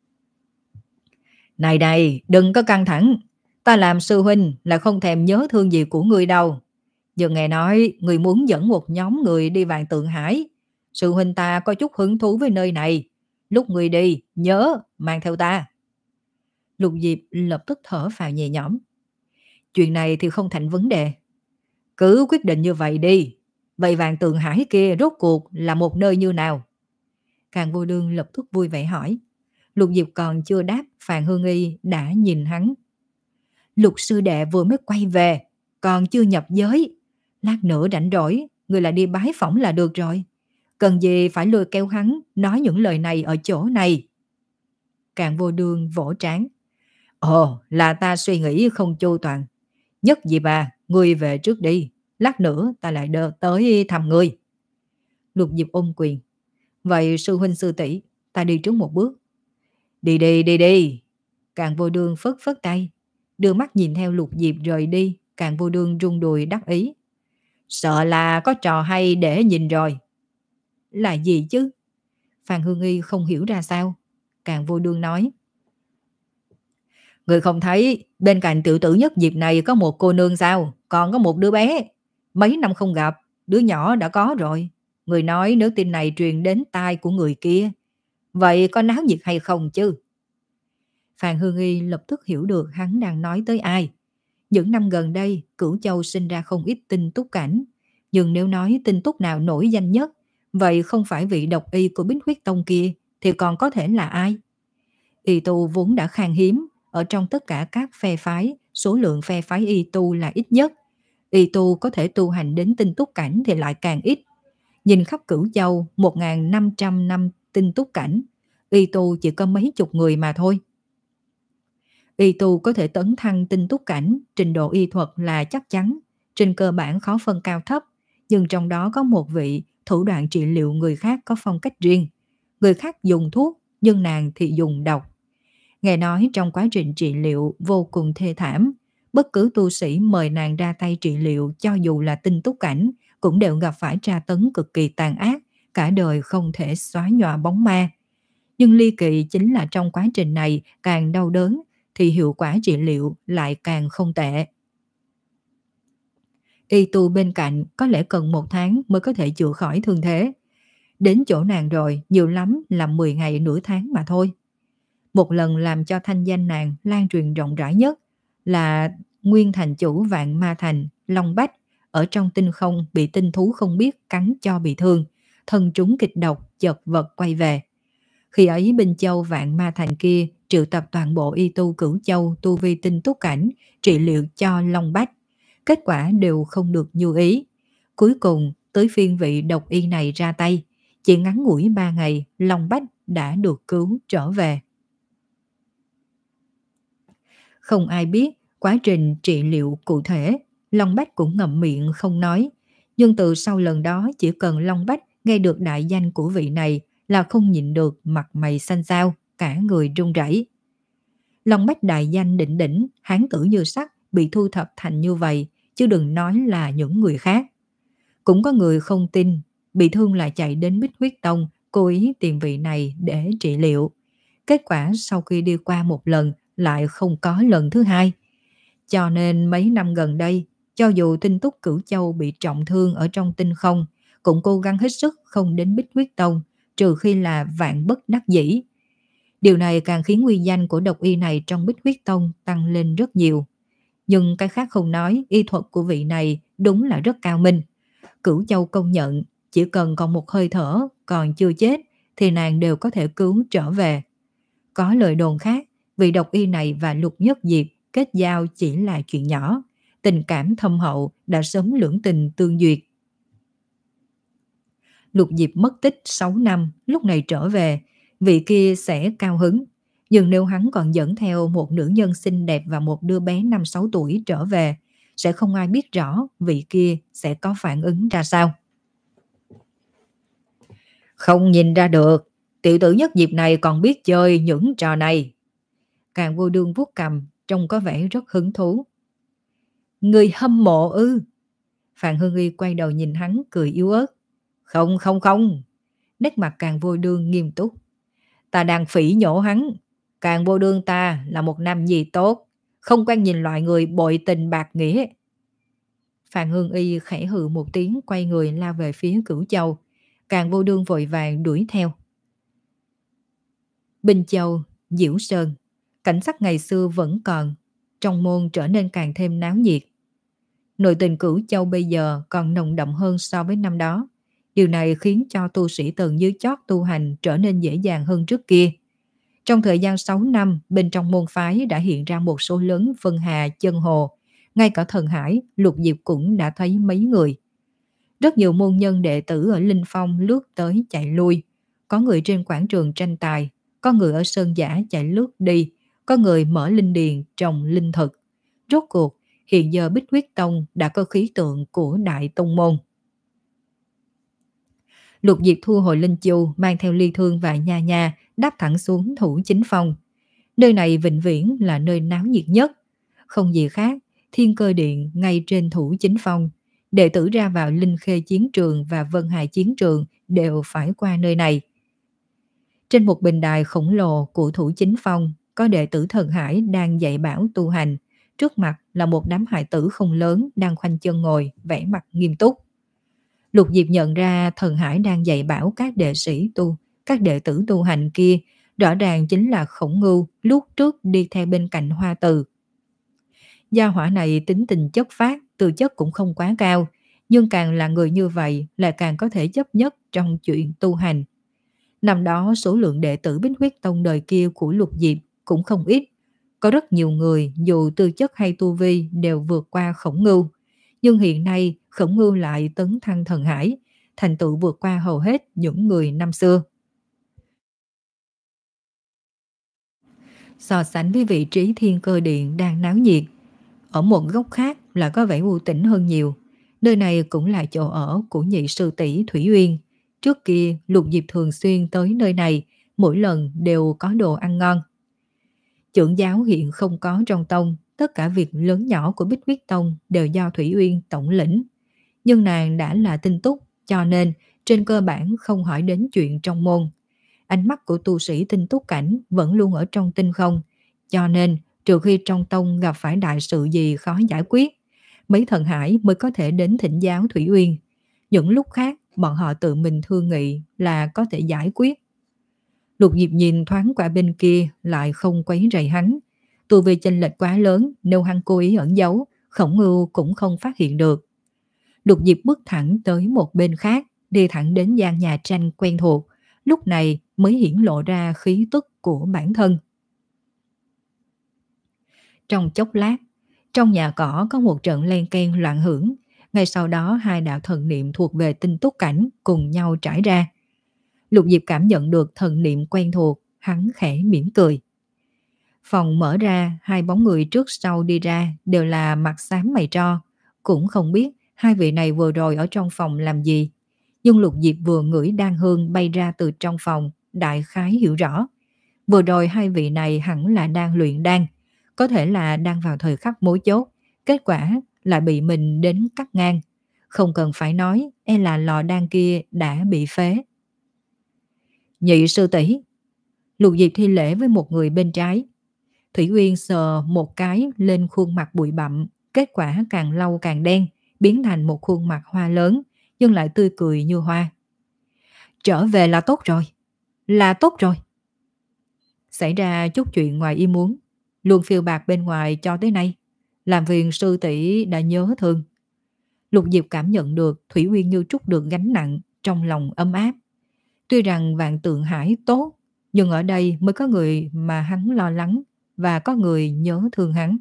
Speaker 1: Này này, đừng có căng thẳng. Ta làm sư huynh là không thèm nhớ thương gì của ngươi đâu. Giờ nghe nói người muốn dẫn một nhóm người đi Vạn Tượng Hải. Sư huynh ta có chút hứng thú với nơi này. Lúc người đi, nhớ mang theo ta. Lục Diệp lập tức thở phào nhẹ nhõm. Chuyện này thì không thành vấn đề. Cứ quyết định như vậy đi. Vậy Vạn Tượng Hải kia rốt cuộc là một nơi như nào? Càng Vô Đương lập tức vui vẻ hỏi. Lục Diệp còn chưa đáp, Phàn Hương Y đã nhìn hắn. Lục sư đệ vừa mới quay về, còn chưa nhập giới. Lát nữa rảnh rỗi, người lại đi bái phỏng là được rồi. Cần gì phải lôi kéo hắn nói những lời này ở chỗ này? Càng Vô Đương vỗ trán. Ồ, là ta suy nghĩ không chu toàn. Nhất gì bà, ngươi về trước đi. Lát nữa ta lại đợi tới thăm ngươi. Lục Diệp ôm quyền. Vậy sư huynh sư tỷ, ta đi trước một bước. Đi đi đi đi. Càng Vô Đương phất phất tay, đưa mắt nhìn theo Lục Diệp rời đi. Càng Vô Đương rung đùi đắc ý. Sợ là có trò hay để nhìn rồi. Là gì chứ? Phàn Hương Y không hiểu ra sao. Càng Vô Đương nói. Người không thấy bên cạnh tiểu tử Nhất Diệp này có một cô nương sao? Còn có một đứa bé. Mấy năm không gặp, đứa nhỏ đã có rồi. Người nói nếu tin này truyền đến tai của người kia, vậy có náo nhiệt hay không chứ? Phàn Hương Y lập tức hiểu được hắn đang nói tới ai. Những năm gần đây, Cửu Châu sinh ra không ít tinh túc cảnh. Nhưng nếu nói tinh túc nào nổi danh nhất, vậy không phải vị độc y của Bích Huyết Tông kia, thì còn có thể là ai? Y tu vốn đã khan hiếm, ở trong tất cả các phe phái, số lượng phe phái y tu là ít nhất. Y tu có thể tu hành đến tinh túc cảnh thì lại càng ít. Nhìn khắp Cửu Châu, một nghìn năm trăm năm tinh túc cảnh, y tu chỉ có mấy chục người mà thôi. Y tu có thể tấn thăng tinh túc cảnh, trình độ y thuật là chắc chắn, trên cơ bản khó phân cao thấp, nhưng trong đó có một vị thủ đoạn trị liệu người khác có phong cách riêng. Người khác dùng thuốc, nhưng nàng thì dùng độc. Nghe nói trong quá trình trị liệu vô cùng thê thảm, bất cứ tu sĩ mời nàng ra tay trị liệu cho dù là tinh túc cảnh, cũng đều gặp phải tra tấn cực kỳ tàn ác, cả đời không thể xóa nhòa bóng ma. Nhưng ly kỳ chính là trong quá trình này càng đau đớn, thì hiệu quả trị liệu lại càng không tệ. Y tu bên cạnh có lẽ cần một tháng mới có thể chữa khỏi thương thế. Đến chỗ nàng rồi, nhiều lắm là mười ngày nửa tháng mà thôi. Một lần làm cho thanh danh nàng lan truyền rộng rãi nhất là nguyên thành chủ Vạn Ma Thành, Long Bách, ở trong tinh không bị tinh thú không biết cắn cho bị thương, thân trúng kịch độc chật vật quay về. Khi ấy Binh Châu Vạn Ma Thành kia triệu tập toàn bộ y tu Cửu Châu tu vi tinh túc cảnh trị liệu cho Long Bách. Kết quả đều không được như ý. Cuối cùng tới phiên vị độc y này ra tay. Chỉ ngắn ngủi ba ngày, Long Bách đã được cứu trở về. Không ai biết quá trình trị liệu cụ thể, Long Bách cũng ngậm miệng không nói. Nhưng từ sau lần đó chỉ cần Long Bách nghe được đại danh của vị này là không nhịn được mặt mày xanh xao, cả người run rẩy. Long Bách đại danh đỉnh đỉnh, hán tử như sắt bị thu thập thành như vậy, chứ đừng nói là những người khác. Cũng có người không tin, bị thương lại chạy đến Bích Huyết Tông cố ý tìm vị này để trị liệu. Kết quả sau khi đi qua một lần lại không có lần thứ hai. Cho nên mấy năm gần đây, cho dù tinh túc Cửu Châu bị trọng thương ở trong tinh không, cũng cố gắng hết sức không đến Bích Huyết Tông, trừ khi là vạn bất đắc dĩ. Điều này càng khiến uy danh của độc y này trong Bích Huyết Tông tăng lên rất nhiều. Nhưng cái khác không nói, y thuật của vị này đúng là rất cao minh. Cửu Châu công nhận, chỉ cần còn một hơi thở, còn chưa chết, thì nàng đều có thể cứu trở về. Có lời đồn khác, vị độc y này và Lục Nhất Diệp kết giao chỉ là chuyện nhỏ. Tình cảm thâm hậu đã sớm lưỡng tình tương duyệt. Lục Diệp mất tích sáu năm, lúc này trở về, vị kia sẽ cao hứng. Nhưng nếu hắn còn dẫn theo một nữ nhân xinh đẹp và một đứa bé năm sáu tuổi trở về, sẽ không ai biết rõ vị kia sẽ có phản ứng ra sao. Không nhìn ra được, tiểu tử Nhất Diệp này còn biết chơi những trò này. Càng Vô Đương vuốt cằm, trông có vẻ rất hứng thú. Người hâm mộ ư? Phạm Hương Y quay đầu nhìn hắn cười yếu ớt. Không không không. Nét mặt Càng Vô Đương nghiêm túc. Ta đang phỉ nhổ hắn. Càng Vô Đương ta là một nam nhi tốt, không quen nhìn loại người bội tình bạc nghĩa. Phạm Hương Y khẽ hừ một tiếng, quay người lao về phía Cửu Châu. Càng Vô Đương vội vàng đuổi theo. Binh Châu, Diễu Sơn, cảnh sắc ngày xưa vẫn còn, trong môn trở nên càng thêm náo nhiệt. Nội tình Cửu Châu bây giờ còn nồng đậm hơn so với năm đó. Điều này khiến cho tu sĩ tầng dưới chót tu hành trở nên dễ dàng hơn trước kia. Trong thời gian sáu năm, bên trong môn phái đã hiện ra một số lớn phân hà chân hồ. Ngay cả Thần Hải, Lục Diệp cũng đã thấy mấy người. Rất nhiều môn nhân đệ tử ở Linh Phong lướt tới chạy lui. Có người trên quảng trường tranh tài, có người ở sơn giả chạy lướt đi, có người mở linh điền trồng linh thực. Rốt cuộc, hiện giờ Bích Huyết Tông đã có khí tượng của Đại Tông Môn. Lục Diệp thu hồi linh chu, mang theo ly thương và nha nha, đáp thẳng xuống Thủ Chính Phong. Nơi này vĩnh viễn là nơi náo nhiệt nhất. Không gì khác, Thiên Cơ Điện ngay trên Thủ Chính Phong. Đệ tử ra vào Linh Khê Chiến Trường và Vân Hải Chiến Trường đều phải qua nơi này. Trên một bình đài khổng lồ của Thủ Chính Phong, có đệ tử Thần Hải đang dạy bảo tu hành. Trước mặt là một đám hài tử không lớn đang khoanh chân ngồi, vẻ mặt nghiêm túc. Lục Diệp nhận ra Thần Hải đang dạy bảo các đệ sĩ tu, các đệ tử tu hành kia, rõ ràng chính là Khổng Ngưu lúc trước đi theo bên cạnh Hoa Từ. Gia hỏa này tính tình chất phác, tư chất cũng không quá cao, nhưng càng là người như vậy lại càng có thể chấp nhất trong chuyện tu hành. Năm đó số lượng đệ tử Bích Huyết Tông đời kia của Lục Diệp cũng không ít. Có rất nhiều người dù tư chất hay tu vi đều vượt qua Khổng Ngưu. Nhưng hiện nay Khổng Ngưu lại tấn thăng Thần Hải, thành tựu vượt qua hầu hết những người năm xưa. So sánh với vị trí Thiên Cơ Điện đang náo nhiệt, ở một góc khác là có vẻ u tĩnh hơn nhiều. Nơi này cũng là chỗ ở của nhị sư tỷ Thủy Uyên. Trước kia Lục Diệp thường xuyên tới nơi này, mỗi lần đều có đồ ăn ngon. Trưởng giáo hiện không có trong tông, tất cả việc lớn nhỏ của Bích Huyết Tông đều do Thủy Uyên tổng lĩnh. Nhưng nàng đã là tinh túc, cho nên trên cơ bản không hỏi đến chuyện trong môn. Ánh mắt của tu sĩ tinh túc cảnh vẫn luôn ở trong tinh không, cho nên trừ khi trong tông gặp phải đại sự gì khó giải quyết, mấy thần hải mới có thể đến thỉnh giáo Thủy Uyên. Những lúc khác, bọn họ tự mình thương nghị là có thể giải quyết. Lục Diệp nhìn thoáng qua bên kia lại không quấy rầy hắn. Tu vi chênh lệch quá lớn, nếu hắn cố ý ẩn giấu, Khổng Ngưu cũng không phát hiện được. Lục Diệp bước thẳng tới một bên khác, đi thẳng đến gian nhà tranh quen thuộc, lúc này mới hiển lộ ra khí tức của bản thân. Trong chốc lát, trong nhà cỏ có một trận len keng loạn hưởng, ngay sau đó hai đạo thần niệm thuộc về tinh túc cảnh cùng nhau trải ra. Lục Diệp cảm nhận được thần niệm quen thuộc, hắn khẽ mỉm cười. Phòng mở ra, hai bóng người trước sau đi ra đều là mặt xám mày tro, cũng không biết hai vị này vừa rồi ở trong phòng làm gì. Nhưng Lục Diệp vừa ngửi đan hương bay ra từ trong phòng, đại khái hiểu rõ. Vừa rồi hai vị này hẳn là đang luyện đan, có thể là đang vào thời khắc mấu chốt, kết quả lại bị mình đến cắt ngang. Không cần phải nói, e là lò đan kia đã bị phế. Nhị sư tỷ. Lục Diệp thi lễ với một người bên trái. Thủy Uyên sờ một cái lên khuôn mặt bụi bặm, kết quả càng lâu càng đen, biến thành một khuôn mặt hoa lớn, nhưng lại tươi cười như hoa. Trở về là tốt rồi, là tốt rồi. Xảy ra chút chuyện ngoài ý muốn, luôn phiêu bạc bên ngoài cho tới nay, làm phiền sư tỷ đã nhớ thương. Lục Diệp cảm nhận được Thủy Uyên như trút được gánh nặng, trong lòng ấm áp. Tuy rằng Vạn Tượng Hải tốt, nhưng ở đây mới có người mà hắn lo lắng và có người nhớ thương hắn.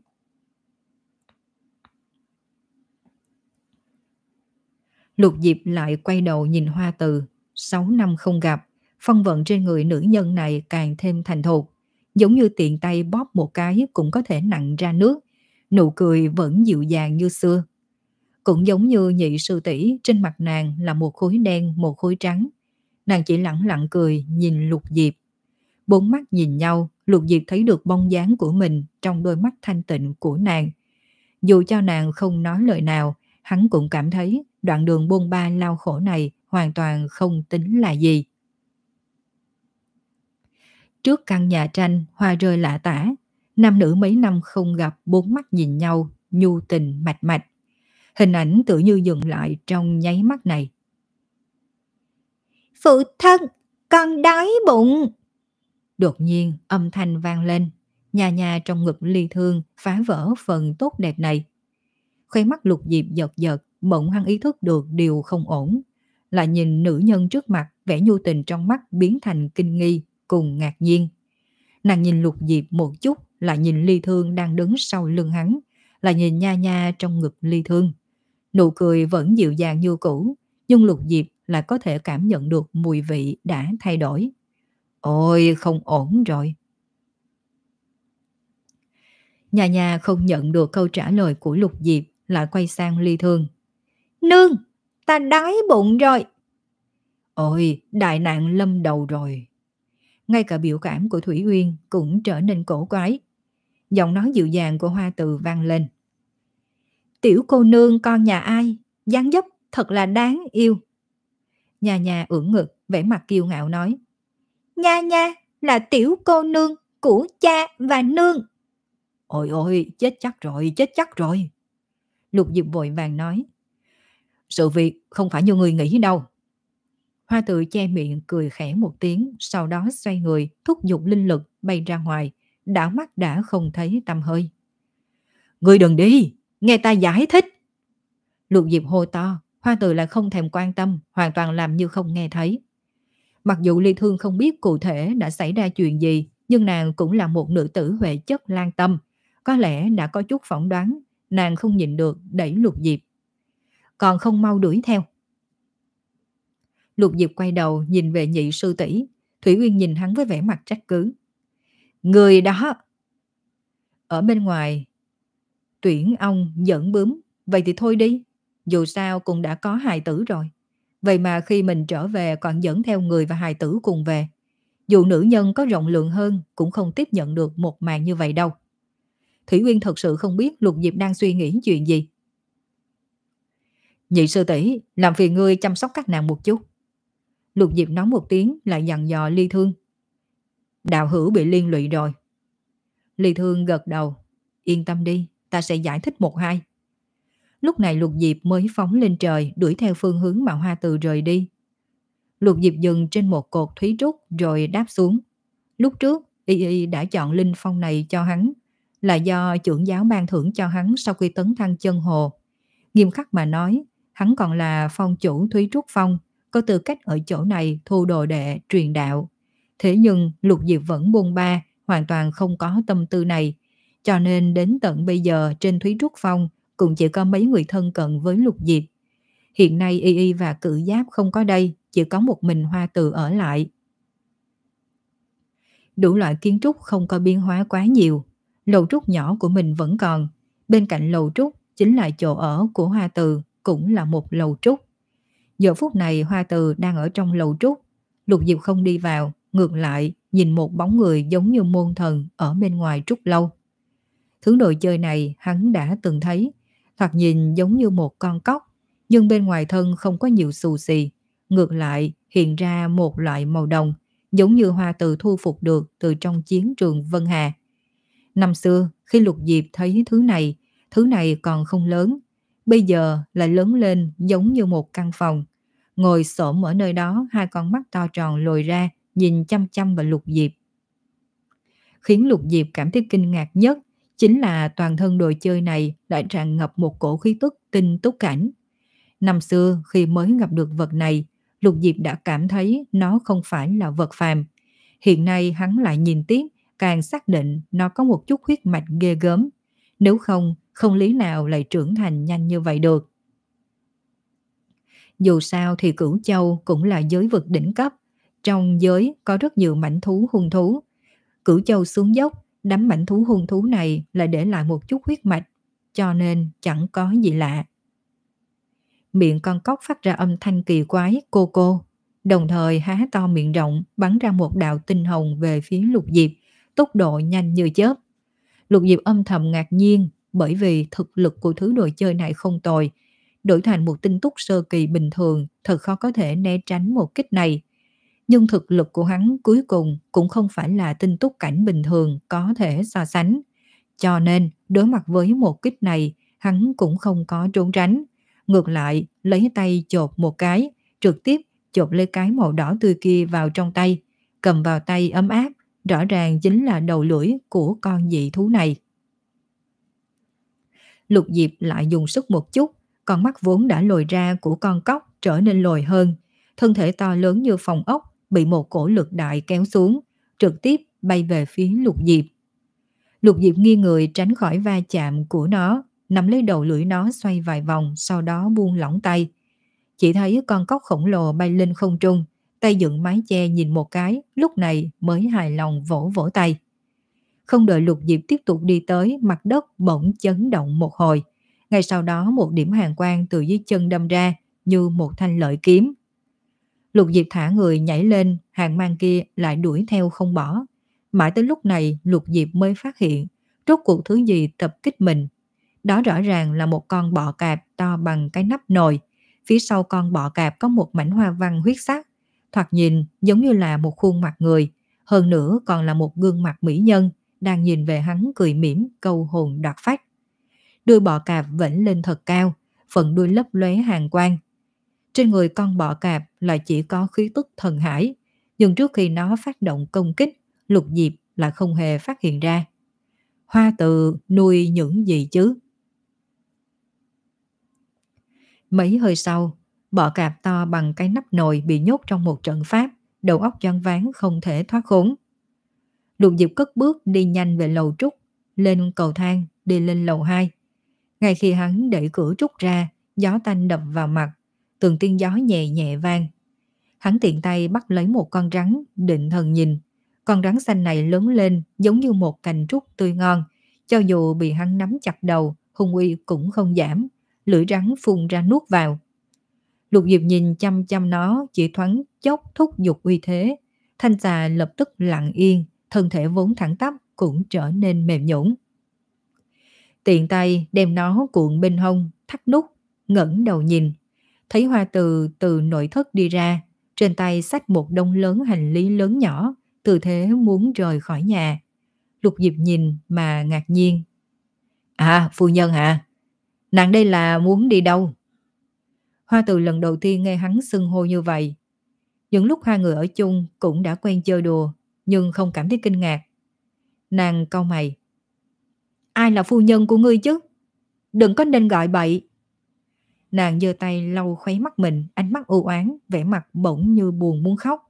Speaker 1: Lục Diệp lại quay đầu nhìn Hoa Từ, sáu năm không gặp, phong vận trên người nữ nhân này càng thêm thành thục, giống như tiện tay bóp một cái cũng có thể nặn ra nước, nụ cười vẫn dịu dàng như xưa. Cũng giống như nhị sư tỷ, trên mặt nàng là một khối đen một khối trắng, nàng chỉ lẳng lặng cười nhìn Lục Diệp. Bốn mắt nhìn nhau, Lục Diệp thấy được bóng dáng của mình trong đôi mắt thanh tịnh của nàng. Dù cho nàng không nói lời nào, hắn cũng cảm thấy đoạn đường bôn ba lao khổ này hoàn toàn không tính là gì. Trước căn nhà tranh, hoa rơi lạ tả, nam nữ mấy năm không gặp bốn mắt nhìn nhau, nhu tình mạch mạch. Hình ảnh tự như dừng lại trong nháy mắt này. Phụ thân, con đói bụng. Đột nhiên âm thanh vang lên, nhà nhà trong ngực Ly Thương phá vỡ phần tốt đẹp này. Khóe mắt Lục Diệp giật giật, bỗng hắn ý thức được điều không ổn. Lại nhìn nữ nhân trước mặt, vẻ nhu tình trong mắt biến thành kinh nghi cùng ngạc nhiên. Nàng nhìn Lục Diệp một chút, lại nhìn Ly Thương đang đứng sau lưng hắn, lại nhìn nha nha trong ngực Ly Thương. Nụ cười vẫn dịu dàng như cũ, nhưng Lục Diệp lại có thể cảm nhận được mùi vị đã thay đổi. Ôi, không ổn rồi. Nhà nhà không nhận được câu trả lời của Lục Diệp, lại quay sang Ly Thương. Nương, ta đói bụng rồi. Ôi, đại nạn lâm đầu rồi. Ngay cả biểu cảm của Thủy Uyên cũng trở nên cổ quái. Giọng nói dịu dàng của Hoa Từ vang lên. Tiểu cô nương con nhà ai, dáng dấp thật là đáng yêu. Nhà nhà ưỡn ngực, vẻ mặt kiêu ngạo nói. Nha nha là tiểu cô nương của cha và nương. Ôi ôi, chết chắc rồi, chết chắc rồi. Lục Diệp vội vàng nói. Sự việc không phải như người nghĩ đâu. Hoa Tự che miệng cười khẽ một tiếng, sau đó xoay người, thúc giục linh lực bay ra ngoài, đảo mắt đã không thấy tăm hơi. Ngươi đừng đi, nghe ta giải thích. Lục Diệp hô to, Hoa Tự lại không thèm quan tâm, hoàn toàn làm như không nghe thấy. Mặc dù Ly Thương không biết cụ thể đã xảy ra chuyện gì, nhưng nàng cũng là một nữ tử huệ chất lan tâm. Có lẽ đã có chút phỏng đoán, nàng không nhịn được đẩy Lục Diệp. Còn không mau đuổi theo. Lục Diệp quay đầu nhìn về nhị sư tỷ. Thủy Uyên nhìn hắn với vẻ mặt trách cứ. Người đó. Ở bên ngoài, tuyển ong dẫn bướm. Vậy thì thôi đi. Dù sao cũng đã có hài tử rồi. Vậy mà khi mình trở về còn dẫn theo người và hài tử cùng về. Dù nữ nhân có rộng lượng hơn cũng không tiếp nhận được một màn như vậy đâu. Thủy Uyên thật sự không biết Lục Diệp đang suy nghĩ chuyện gì. Nhị sư tỷ, làm phiền ngươi chăm sóc các nàng một chút. Lục Diệp nói một tiếng lại dặn dò Ly Thương. Đạo hữu bị liên lụy rồi. Ly Thương gật đầu. Yên tâm đi, ta sẽ giải thích một hai. Lúc này Lục Diệp mới phóng lên trời đuổi theo phương hướng mà Hoa Từ rời đi. Lục Diệp dừng trên một cột thúy trúc rồi đáp xuống. Lúc trước, Y Y đã chọn linh phong này cho hắn là do trưởng giáo ban thưởng cho hắn sau khi tấn thăng chân hồ. Nghiêm khắc mà nói, hắn còn là phong chủ Thúy Trúc Phong, có tư cách ở chỗ này thu đồ đệ truyền đạo. Thế nhưng Lục Diệp vẫn buông ba, hoàn toàn không có tâm tư này. Cho nên đến tận bây giờ trên Thúy Trúc Phong cũng chỉ có mấy người thân cận với Lục Diệp. Hiện nay Y Y và Cự Giáp không có đây, chỉ có một mình Hoa Từ ở lại. Đủ loại kiến trúc không có biến hóa quá nhiều. Lầu trúc nhỏ của mình vẫn còn. Bên cạnh lầu trúc chính là chỗ ở của Hoa Từ, cũng là một lầu trúc. Giờ phút này Hoa Từ đang ở trong lầu trúc. Lục Diệp không đi vào, ngược lại nhìn một bóng người giống như môn thần ở bên ngoài trúc lâu. Thứ đồ chơi này hắn đã từng thấy, thoạt nhìn giống như một con cóc, nhưng bên ngoài thân không có nhiều xù xì, ngược lại hiện ra một loại màu đồng, giống như Hoa Từ thu phục được từ trong chiến trường Vân Hà. Năm xưa, khi Lục Diệp thấy thứ này, thứ này còn không lớn, bây giờ lại lớn lên giống như một căn phòng. Ngồi xổm ở nơi đó, hai con mắt to tròn lồi ra, nhìn chăm chăm vào Lục Diệp. Khiến Lục Diệp cảm thấy kinh ngạc nhất chính là toàn thân đồ chơi này lại tràn ngập một cổ khí tức tinh túc cảnh. Năm xưa khi mới gặp được vật này, Lục Diệp đã cảm thấy nó không phải là vật phàm. Hiện nay hắn lại nhìn tiếp, càng xác định nó có một chút huyết mạch ghê gớm. Nếu không, không lý nào lại trưởng thành nhanh như vậy được. Dù sao thì Cửu Châu cũng là giới vực đỉnh cấp. Trong giới có rất nhiều mãnh thú hung thú. Cửu Châu xuống dốc, đám mãnh thú hung thú này lại để lại một chút huyết mạch, cho nên chẳng có gì lạ. Miệng con cóc phát ra âm thanh kỳ quái cô cô, đồng thời há to miệng rộng bắn ra một đạo tinh hồng về phía Lục Diệp, tốc độ nhanh như chớp. Lục Diệp âm thầm ngạc nhiên, bởi vì thực lực của thứ đồ chơi này không tồi, đổi thành một tinh túc sơ kỳ bình thường thật khó có thể né tránh một kích này. Nhưng thực lực của hắn cuối cùng cũng không phải là tinh túc cảnh bình thường có thể so sánh. Cho nên đối mặt với một kích này, hắn cũng không có trốn tránh. Ngược lại, lấy tay chộp một cái, trực tiếp chộp lấy cái màu đỏ tươi kia vào trong tay, cầm vào tay ấm áp, rõ ràng chính là đầu lưỡi của con dị thú này. Lục Diệp lại dùng sức một chút, con mắt vốn đã lồi ra của con cóc trở nên lồi hơn, thân thể to lớn như phòng ốc bị một cổ lực đại kéo xuống, trực tiếp bay về phía Lục Diệp. Lục Diệp nghiêng người tránh khỏi va chạm của nó, nắm lấy đầu lưỡi nó xoay vài vòng, sau đó buông lỏng tay. Chỉ thấy con cóc khổng lồ bay lên không trung, tay dựng mái che nhìn một cái, lúc này mới hài lòng vỗ vỗ tay. Không đợi Lục Diệp tiếp tục đi tới, mặt đất bỗng chấn động một hồi. Ngay sau đó một điểm hàn quang từ dưới chân đâm ra như một thanh lợi kiếm. Lục Diệp thả người nhảy lên, hàng mang kia lại đuổi theo không bỏ. Mãi tới lúc này Lục Diệp mới phát hiện rốt cuộc thứ gì tập kích mình. Đó rõ ràng là một con bọ cạp to bằng cái nắp nồi. Phía sau con bọ cạp có một mảnh hoa văn huyết sắc, thoạt nhìn giống như là một khuôn mặt người, hơn nữa còn là một gương mặt mỹ nhân đang nhìn về hắn cười mỉm câu hồn đoạt phách. Đuôi bọ cạp vẫy lên thật cao, phần đuôi lấp lóe hàn quang. Trên người con bọ cạp lại chỉ có khí tức thần hải, nhưng trước khi nó phát động công kích, Lục Diệp lại không hề phát hiện ra. Hoa Từ nuôi những gì chứ? Mấy hơi sau, bọ cạp to bằng cái nắp nồi bị nhốt trong một trận pháp, đầu óc choáng váng không thể thoát khốn. Lục Diệp cất bước đi nhanh về lầu trúc, lên cầu thang, đi lên lầu hai. Ngay khi hắn đẩy cửa trúc ra, gió tanh đập vào mặt, từng tiếng gió nhẹ nhẹ vang. Hắn tiện tay bắt lấy một con rắn, định thần nhìn. Con rắn xanh này lớn lên giống như một cành trúc tươi ngon, cho dù bị hắn nắm chặt đầu, hung uy cũng không giảm, lưỡi rắn phun ra nuốt vào. Lục Diệp nhìn chăm chăm nó, chỉ thoáng chốc thúc giục uy thế. Thanh xà lập tức lặng yên, thân thể vốn thẳng tắp cũng trở nên mềm nhũn. Tiện tay đem nó cuộn bên hông, thắt nút, ngẩng đầu nhìn. Thấy Hoa Từ từ nội thất đi ra, trên tay xách một đống lớn hành lý lớn nhỏ, tư thế muốn rời khỏi nhà. Lục Diệp nhìn mà ngạc nhiên. À, phu nhân hả? Nàng đây là muốn đi đâu? Hoa Từ lần đầu tiên nghe hắn xưng hô như vậy. Những lúc hai người ở chung cũng đã quen chơi đùa, nhưng không cảm thấy kinh ngạc. Nàng cau mày. Ai là phu nhân của ngươi chứ? Đừng có nên gọi bậy. Nàng giơ tay lau khóe mắt mình, ánh mắt u oán, vẻ mặt bỗng như buồn muốn khóc.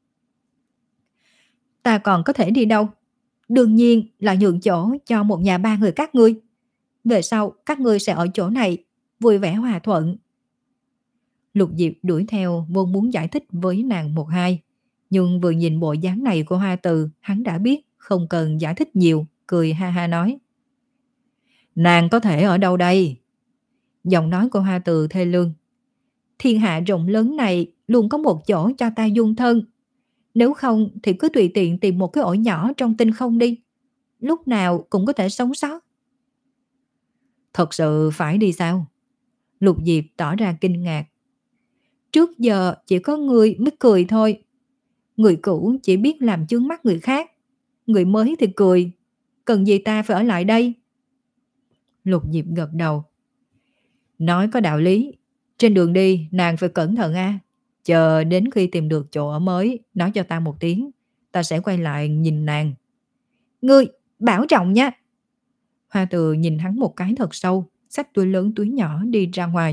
Speaker 1: Ta còn có thể đi đâu? Đương nhiên là nhường chỗ cho một nhà ba người các ngươi. Về sau các ngươi sẽ ở chỗ này, vui vẻ hòa thuận. Lục Diệp đuổi theo vốn muốn giải thích với nàng một hai. Nhưng vừa nhìn bộ dáng này của Hoa Từ, hắn đã biết không cần giải thích nhiều, cười ha ha nói. Nàng có thể ở đâu đây? Giọng nói của Hoa Từ thê lương. Thiên hạ rộng lớn này luôn có một chỗ cho ta dung thân. Nếu không thì cứ tùy tiện tìm một cái ổ nhỏ trong tinh không đi. Lúc nào cũng có thể sống sót. Thật sự phải đi sao? Lục Diệp tỏ ra kinh ngạc. Trước giờ chỉ có người mới cười thôi. Người cũ chỉ biết làm chướng mắt người khác. Người mới thì cười. Cần gì ta phải ở lại đây? Lục Diệp gật đầu. Nói có đạo lý. Trên đường đi nàng phải cẩn thận a. Chờ đến khi tìm được chỗ ở mới, nói cho ta một tiếng. Ta sẽ quay lại nhìn nàng. Ngươi, bảo trọng nha. Hoa Từ nhìn hắn một cái thật sâu, xách túi lớn túi nhỏ đi ra ngoài.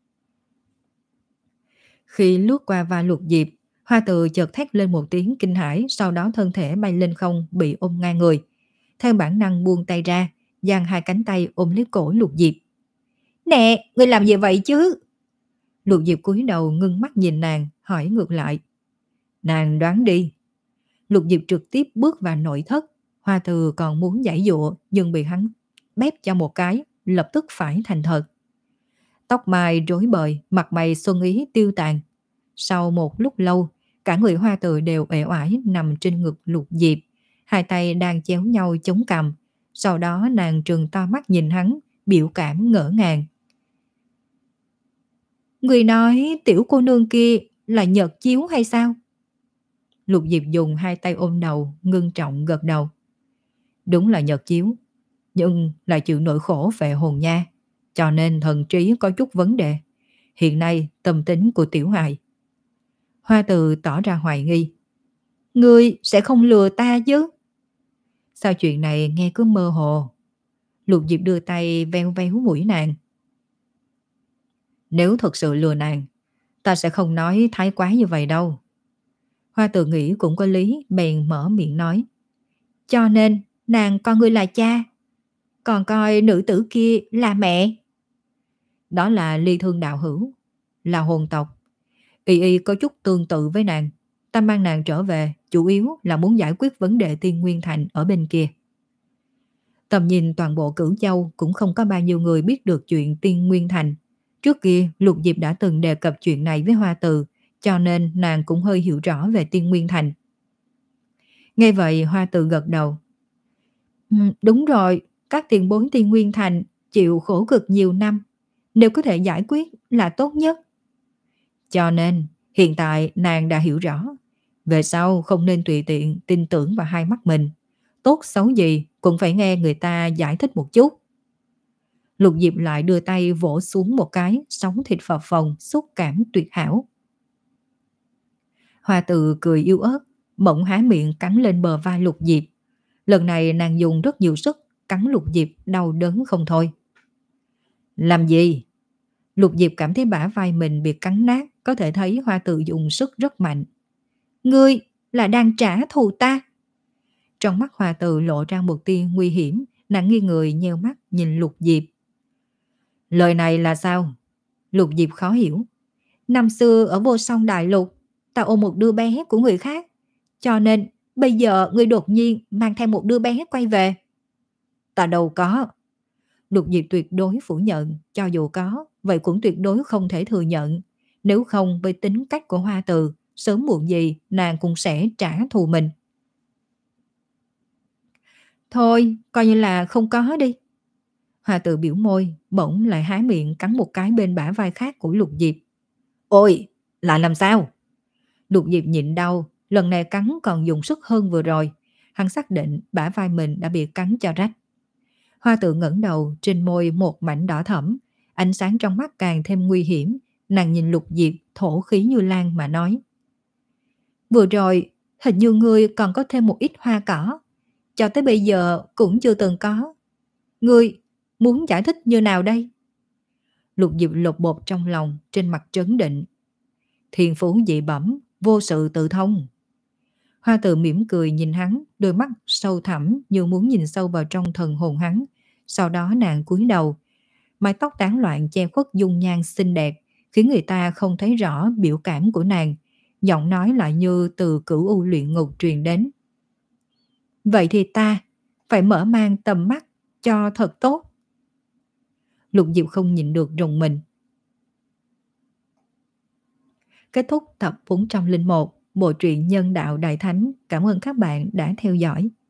Speaker 1: Khi lướt qua vai Lục Diệp, Hoa Từ chợt thét lên một tiếng kinh hãi, sau đó thân thể bay lên không bị ôm ngang người. Theo bản năng buông tay ra, giang hai cánh tay ôm lấy cổ Lục Diệp. Nè, ngươi làm gì vậy chứ? Lục Diệp cúi đầu ngưng mắt nhìn nàng, hỏi ngược lại. Nàng đoán đi. Lục Diệp trực tiếp bước vào nội thất. Hoa Từ còn muốn giãy giụa nhưng bị hắn bép cho một cái, lập tức phải thành thật. Tóc mai rối bời, mặt mày xuân ý tiêu tàn. Sau một lúc lâu, cả người Hoa Từ đều uể oải nằm trên ngực Lục Diệp, hai tay đang chéo nhau chống cằm. Sau đó nàng trừng to mắt nhìn hắn, biểu cảm ngỡ ngàng. Người nói tiểu cô nương kia là Nhật Chiếu hay sao? Lục Diệp dùng hai tay ôm đầu, ngưng trọng gật đầu. Đúng là Nhật Chiếu, nhưng lại chịu nỗi khổ về hồn nha, cho nên thần trí có chút vấn đề. Hiện nay tâm tính của tiểu hài. Hoa Từ tỏ ra hoài nghi. Ngươi sẽ không lừa ta chứ? Sao chuyện này nghe cứ mơ hồ? Lục Diệp đưa tay veo véo mũi nàng. Nếu thật sự lừa nàng, ta sẽ không nói thái quá như vậy đâu. Hoa Từ nghĩ cũng có lý, bèn mở miệng nói. Cho nên nàng coi ngươi là cha, còn coi nữ tử kia là mẹ. Đó là ly thương đạo hữu, là hồn tộc. Y y có chút tương tự với nàng. Ta mang nàng trở về, chủ yếu là muốn giải quyết vấn đề Tiên Nguyên Thành ở bên kia. Tầm nhìn toàn bộ Cửu Châu cũng không có bao nhiêu người biết được chuyện Tiên Nguyên Thành. Trước kia Lục Diệp đã từng đề cập chuyện này với Hoa Từ, cho nên nàng cũng hơi hiểu rõ về Tiên Nguyên Thành. Nghe vậy Hoa Từ gật đầu. Ừ, đúng rồi, các tiền bối Tiên Nguyên Thành chịu khổ cực nhiều năm, nếu có thể giải quyết là tốt nhất. Cho nên hiện tại nàng đã hiểu rõ, về sau không nên tùy tiện tin tưởng vào hai mắt mình. Tốt xấu gì cũng phải nghe người ta giải thích một chút. Lục Diệp lại đưa tay vỗ xuống một cái, sóng thịt phập phồng, xúc cảm tuyệt hảo. Hoa Từ cười yếu ớt, bỗng há miệng cắn lên bờ vai Lục Diệp. Lần này nàng dùng rất nhiều sức, cắn Lục Diệp đau đớn không thôi. Làm gì? Lục Diệp cảm thấy bả vai mình bị cắn nát, có thể thấy Hoa Từ dùng sức rất mạnh. Ngươi là đang trả thù ta. Trong mắt Hoa Từ lộ ra một tia nguy hiểm, nàng nghiêng người nheo mắt nhìn Lục Diệp. Lời này là sao? Lục Diệp khó hiểu. Năm xưa ở Vô Song Đại Lục, ta ôm một đứa bé của người khác, cho nên bây giờ ngươi đột nhiên mang theo một đứa bé quay về. Ta đâu có. Lục Diệp tuyệt đối phủ nhận, cho dù có, vậy cũng tuyệt đối không thể thừa nhận. Nếu không với tính cách của Hoa Từ, sớm muộn gì nàng cũng sẽ trả thù mình. Thôi, coi như là không có đi. Hoa Từ biểu môi, bỗng lại há miệng cắn một cái bên bả vai khác của Lục Diệp. Ôi, lại làm sao? Lục Diệp nhịn đau, lần này cắn còn dùng sức hơn vừa rồi. hắn xác định bả vai mình đã bị cắn cho rách. Hoa tự ngẩng đầu, trên môi một mảnh đỏ thẫm, ánh sáng trong mắt càng thêm nguy hiểm. Nàng nhìn Lục Diệp thổ khí như lan mà nói: vừa rồi hình như ngươi còn có thêm một ít hoa cỏ, cho tới bây giờ cũng chưa từng có. Ngươi muốn giải thích như nào đây? Lục Diệp lột bột trong lòng, trên mặt trấn định: thiên phú dị bẩm, vô sự tự thông. Hoa tự mỉm cười nhìn hắn, đôi mắt sâu thẳm như muốn nhìn sâu vào trong thần hồn hắn. Sau đó nàng cúi đầu, mái tóc tán loạn che khuất dung nhan xinh đẹp, khiến người ta không thấy rõ biểu cảm của nàng. Giọng nói lại như từ cửu u luyện ngục truyền đến: vậy thì ta phải mở mang tầm mắt cho thật tốt. Lục Diệp không nhịn được rùng mình. Kết thúc tập bốn trăm lẻ một bộ truyện Nhân đạo Đại Thánh. Cảm ơn các bạn đã theo dõi.